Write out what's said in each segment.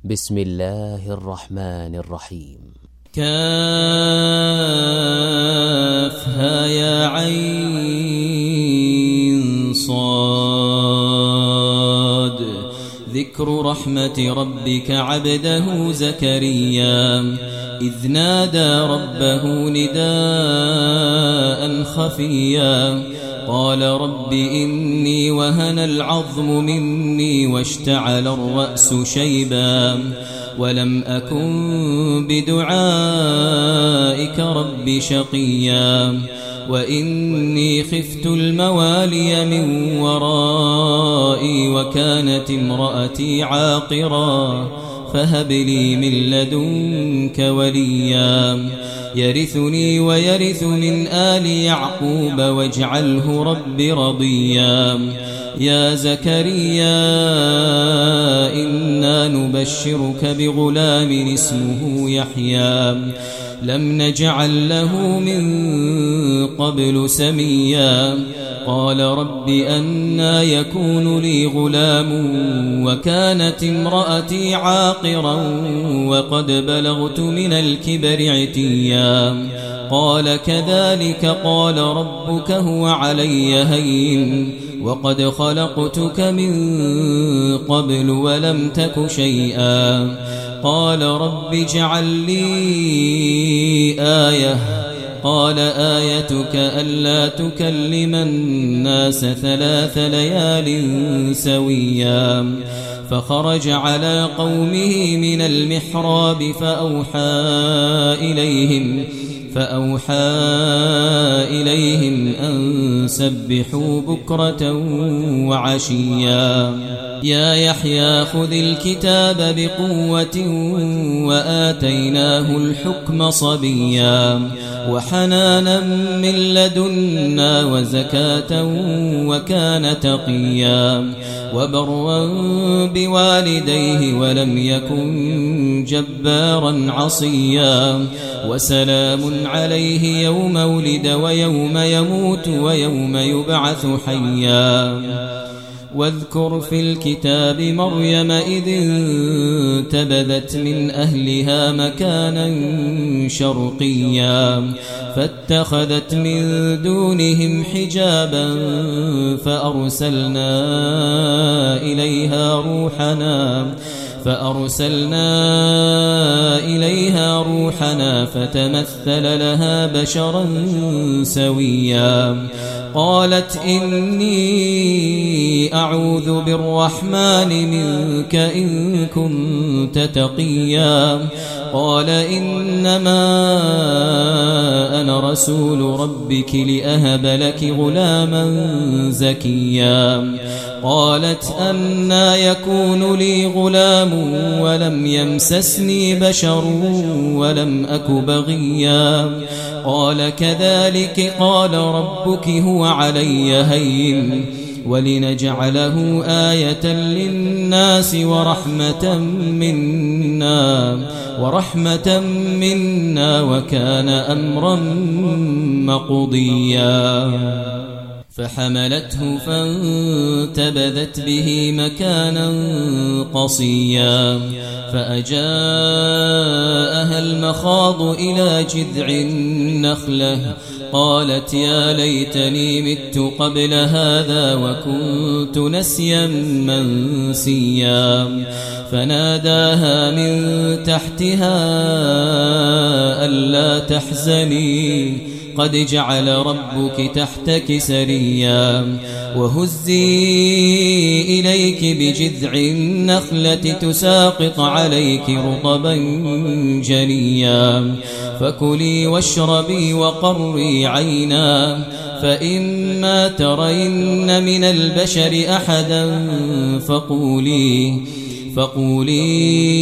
بسم الله الرحمن الرحيم. كافها يا عين صاد. ذكر رحمة ربك عبده زكريا إذ نادى ربه نداء خفيا قال رب إني وهن العظم مني واشتعل الرأس شيبا ولم أكن بدعائك رب شقيا وإني خفت الموالي من ورائي وكانت امرأتي عاقرا فهب لي من لدنك وليا يرثني ويرث من آل يعقوب واجعله رب رضيا. يا زكريا إنا نبشرك بغلام اسمه يحيى لم نجعل له من قبل سميا قال رب أنى يكون لي غلام وكانت امرأتي عاقرا وقد بلغت من الكبر عتيا قال كذلك قال ربك هو علي هين وقد خلقتك من قبل ولم تك شيئا قال رب اجعل لي آية قال آيتك ألا تكلم الناس 3 ليال سويا فخرج على قومه من المحراب فأوحى إليهم أن سبحوا بكرة وعشيا. يا يحيى خذ الكتاب بقوة وآتيناه الحكم صبيا وحنانا من لدنا وزكاة وكان تقيا وبرا بوالديه ولم يكن جبارا عصيا وسلام عليه يوم ولد ويوم يموت ويوم يبعث حيا. واذكر في الكتاب مريم إذ انتبذت من أهلها مكانا شرقيا فاتخذت من دونهم حجابا فأرسلنا إليها روحنا فتمثل لها بشرا سويا قالت إني أعوذ بالرحمن منك إن كنت تقيا قال إنما أنا رسول ربك لأهب لك غلاما زكيا قالت أنى يكون لي غلام ولم يمسسني بشر ولم أك بغيا قال كذلك قال ربك هو علي هين ولنجعله آية للناس ورحمة منا وكان أمرا مقضيا. فحملته فانتبذت به مكانا قصيا فأجاءها المخاض إلى جذع النخلة قالت يا ليتني مت قبل هذا وكنت نسيا منسيا فناداها من تحتها ألا تحزني قد جعل ربك تحتك سريا وهزي إليك بجذع النخلة تساقط عليك رطبا جنيا فكلي واشربي وقري عينا فإما ترين من البشر أحدا فقولي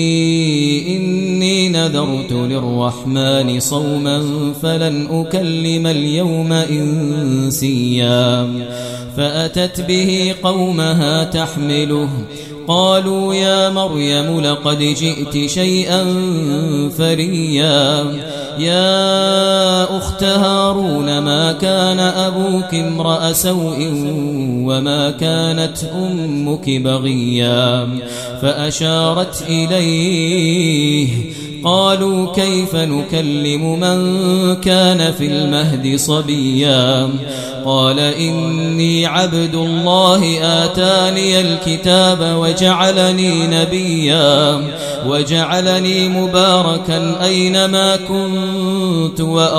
إني نذرت للرحمن صوما فلن أكلم اليوم إنسيا فأتت به قومها تحمله قالوا يا مريم لقد جئت شيئا فريا يا أخت هارون ما كان أبوك امرأ سوء وما كانت أمك بغيا فأشارت إليه قالوا كيف نكلم من كان في المهد صبيا قال إني عبد الله آتاني الكتاب وجعلني نبيا وجعلني مباركا أينما كنت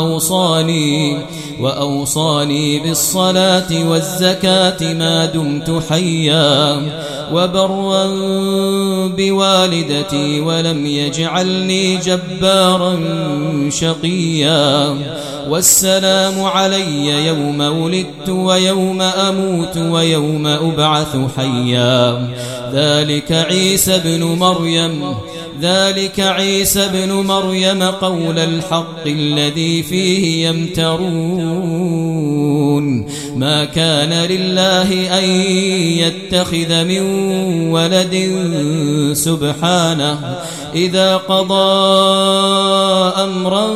وأوصاني بالصلاة والزكاة ما دمت حيا وبرا بوالدتي ولم يجعلني جبارا شقيا والسلام علي يوم ولدت ويوم أموت ويوم أبعث حيا ذلك عيسى بن مريم قول الحق الذي فيه يمترون ما كان لله أن يتخذ من ولد سبحانه إذا قضى أمرا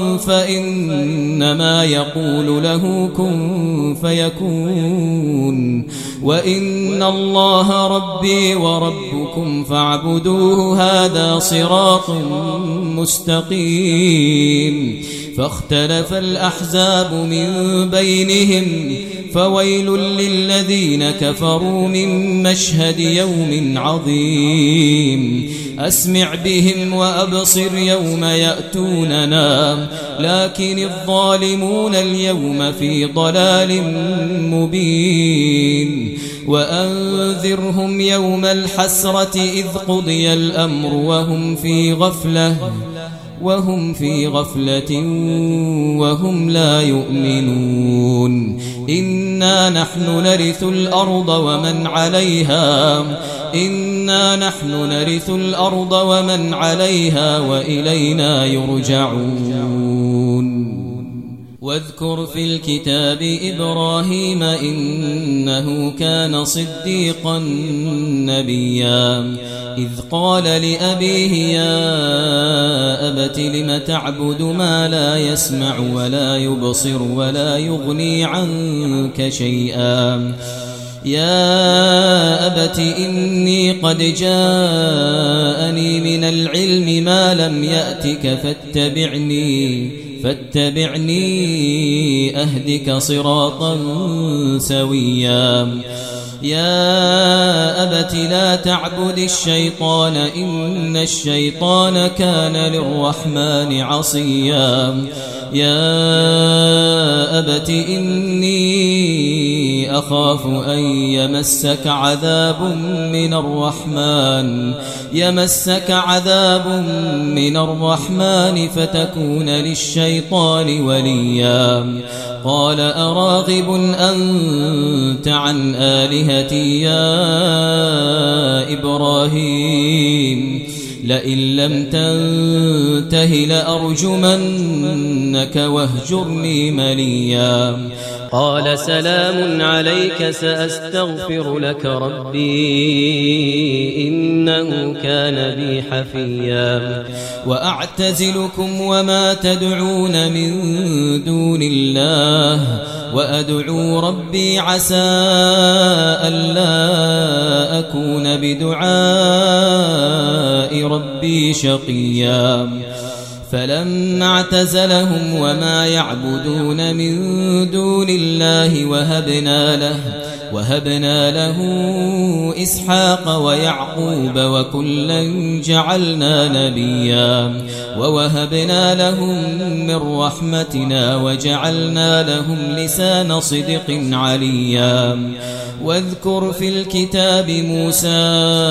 فإنما يقول له كن فيكون وإن الله ربي وربكم فاعبدوه هذا صراط مستقيم فاختلف الأحزاب من بينهم فويل للذين كفروا من مشهد يوم عظيم أسمع بهم وأبصر يوم يأتوننا لكن الظالمون اليوم في ضلال مبين وأنذرهم يوم الحسرة إذ قضي الأمر وهم في غفلة وهم لا يؤمنون إنا نحن نرث الأرض ومن عليها وإلينا يرجعون واذكر في الكتاب إبراهيم إنه كان صديقا نبيا إذ قال لأبيه يا أبت لم تعبد ما لا يسمع ولا يبصر ولا يغني عنك شيئا يا أبت إني قد جاءني من العلم ما لم يأتك فاتبعني أهدك صراطا سويا يا أبت لا تعبد الشيطان إن الشيطان كان للرحمن عصيا يا أبت إني أخاف أن يمسك عذاب من الرحمن فتكون للشيطان وليا قال أراغب أنت عن آلهتي يا إبراهيم لئن لم تنته لأرجمنك واهجرني مليا قال سلام عليك سأستغفر لك ربي إنه كان بي حفيا وأعتزلكم وما تدعون من دون الله وأدعو ربي عسى ألا أكون بدعاء ربي شقيا فلما اعتزلهم وما يعبدون من دون الله وهبنا له إسحاق ويعقوب وكلا جعلنا نبيا ووهبنا لهم من رحمتنا وجعلنا لهم لسان صدق عليا واذكر في الكتاب موسى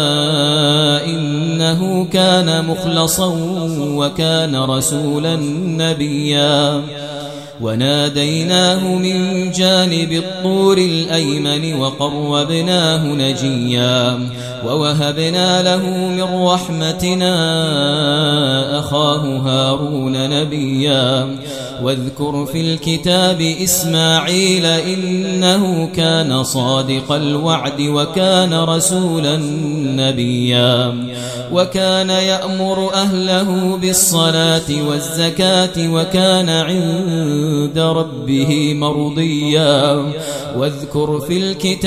إنه كان مخلصا وكان رسولا نبيا وناديناه من جانب الطور الأيمن وقربناه نجيا ووهبنا له من رحمتنا أخاه هارون نبيا واذكر في الكتاب إسماعيل إنه كان صادق الوعد وكان رسولا نبيا وكان يأمر أهله بالصلاة والزكاة وكان عند ربه مرضيا واذكر في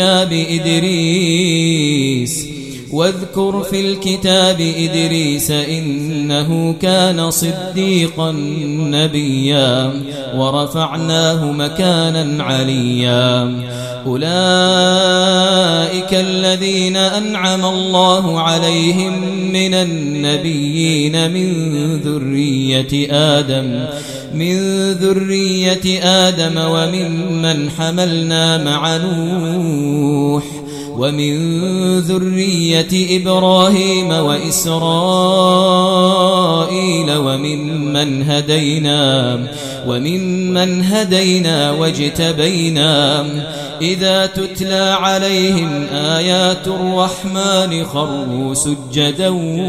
الكتاب إدريس إنه كان صديقا نبيا ورفعناه مكانا عليا أولئك الذين أنعم الله عليهم من النبيين من ذرية آدم وممن حملنا مع نوح ومن ذرية إبراهيم وإسرائيل وممن هدينا واجتبينا إذا تتلى عليهم آيات الرحمن خروا سجدا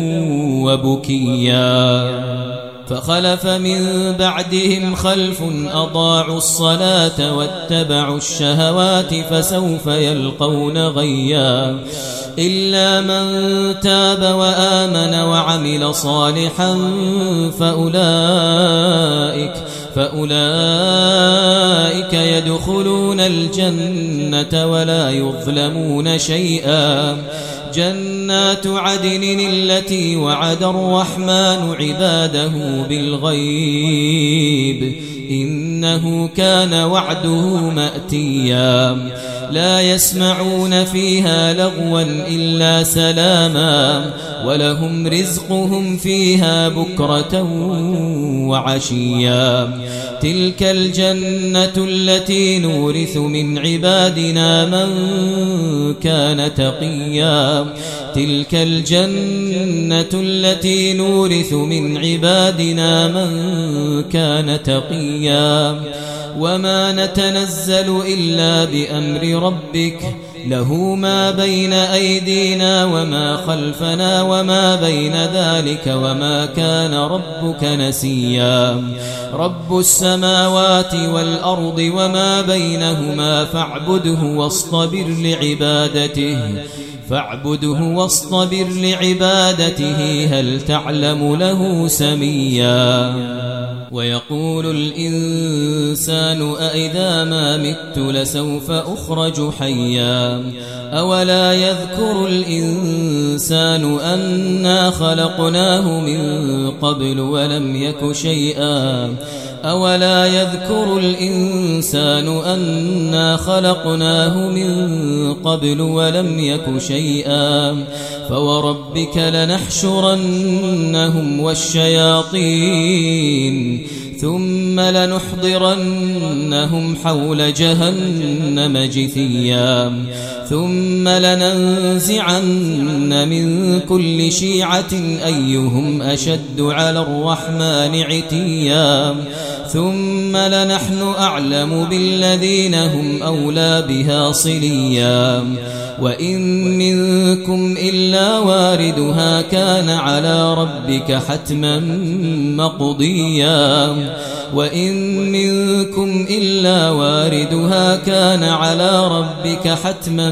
وبكيا فخلف من بعدهم خلف أضاعوا الصلاة واتبعوا الشهوات فسوف يلقون غيا إلا من تاب وآمن وعمل صالحا فأولئك يدخلون الجنة ولا يظلمون شيئا جنات عدن التي وعد الرحمن عباده بالغيب إنه كان وعده مأتيا لا يسمعون فيها لغوا إلا سلاما ولهم رزقهم فيها بكرة وعشيا تلك الجنة التي نورث من عبادنا من كان تقيا تلك الجنة التي نورث من عبادنا من كان تقيا وما نتنزل إلا بأمر ربك له ما بين أيدينا وما خلفنا وما بين ذلك وما كان ربك نسيا رب السماوات والأرض وما بينهما فاعبده واصطبر لعبادته هل تعلم له سميا ويقول الإنسان أإذا ما مت لسوف أخرج حيا أولا يذكر الإنسان أنا خلقناه من قبل ولم يك شيئا أولا يذكر الإنسان أنا خلقناه من قبل ولم يك شيئا فوربك لنحشرنهم والشياطين ثم لنحضرنهم حول جهنم جثيا ثم لننزعن من كل شيعة أيهم أشد على الرحمن عتيا ثم لنحن أعلم بالذين هم أولى بها صليا وإن منكم إلا واردها كان على ربك حتما مقضيا وإن منكم إلا واردها كان على ربك حتما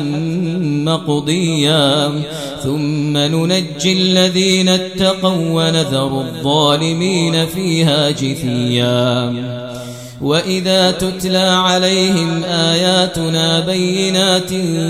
مقضيا ثم ننجي الذين اتقوا ونذر الظالمين فيها جثيا وإذا تتلى عليهم آياتنا بينات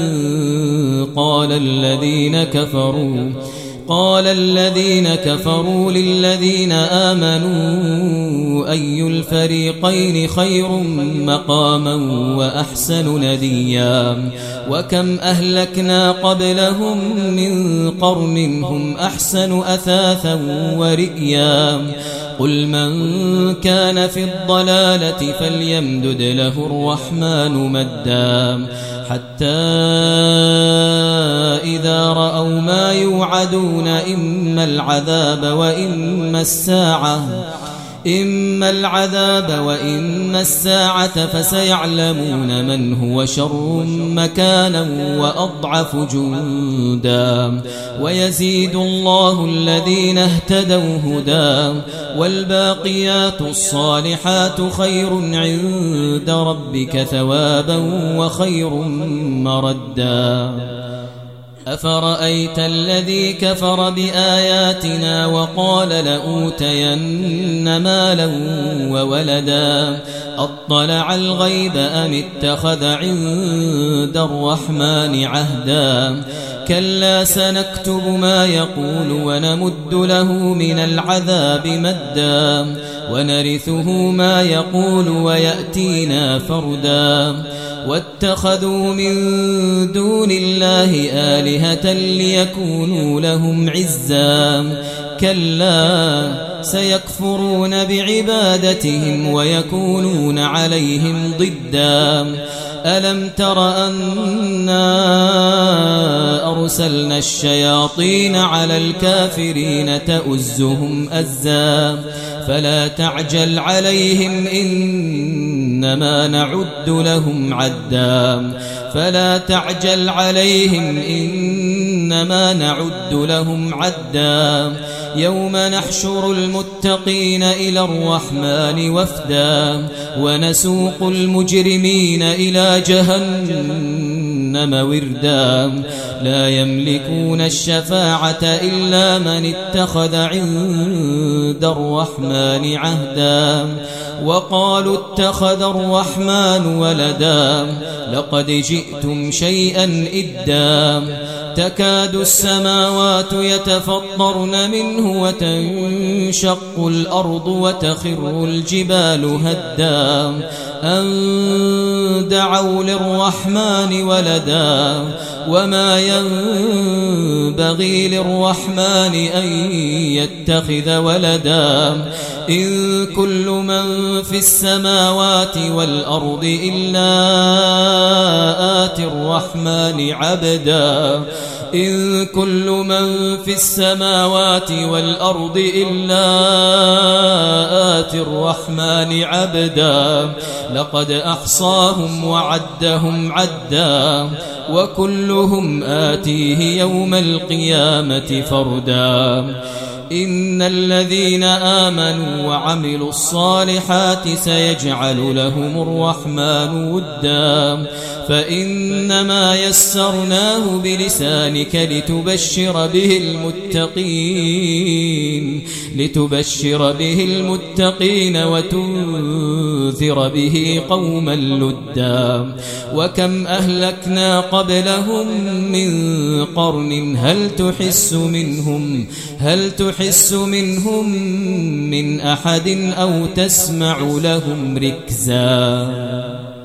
قال الذين كفروا للذين آمنوا أي الفريقين خير مقاما وأحسن نديا وكم أهلكنا قبلهم من قرن هم أحسن أثاثا ورئيا قل من كان في الضلالة فليمدد له الرحمن مدا حتى إذا رأوا ما يوعدون إما العذاب وإما الساعة إما العذاب وإما الساعة فسيعلمون من هو شر مكانا وأضعف جندا ويزيد الله الذين اهتدوا هدى والباقيات الصالحات خير عند ربك ثوابا وخير مردا أفرأيت الذي كفر بآياتنا وقال لأوتين مالا وولدا أطلع الغيب أم اتخذ عند الرحمن عهدا كلا سنكتب ما يقول ونمد له من العذاب مدا ونرثه ما يقول ويأتينا فردا واتخذوا من دون الله آلهة ليكونوا لهم عزا كلا سيكفرون بعبادتهم ويكونون عليهم ضدا ألم تر أنا أرسلنا الشياطين على الكافرين تؤزهم أزا فلا تعجل عليهم إنما نعد لهم عدا فلا تعجل عليهم إنما نعد لهم عدا يوم نحشر المتقين إلى الرحمن وفدا ونسوق المجرمين إلى جهنم وردا لا يملكون الشفاعة إلا من اتخذ عند الرحمن عهدا وقالوا اتخذ الرحمن ولدا لقد جئتم شيئا إدا تكاد السماوات يتفطرن منه وتنشق الأرض وتخر الجبال هدا أن دعوا للرحمن ولدا وما ينبغي للرحمن أن يتخذ ولدا إن كل من في السماوات والأرض إلا آتي الرحمن عبدا إن كل من في السماوات والأرض إلا آتي الرحمن عبدا لقد أحصاهم وعدهم عدا وكلهم آتيه يوم القيامة فردا إن الذين آمنوا وعملوا الصالحات سيجعل لهم الرحمن ودا فإنما يسرناه بلسانك لتبشر به المتقين وتنذر به قوما لدا وكم أهلكنا قبلهم من قرن هل تحس منهم من أحد أو تسمع لهم ركزا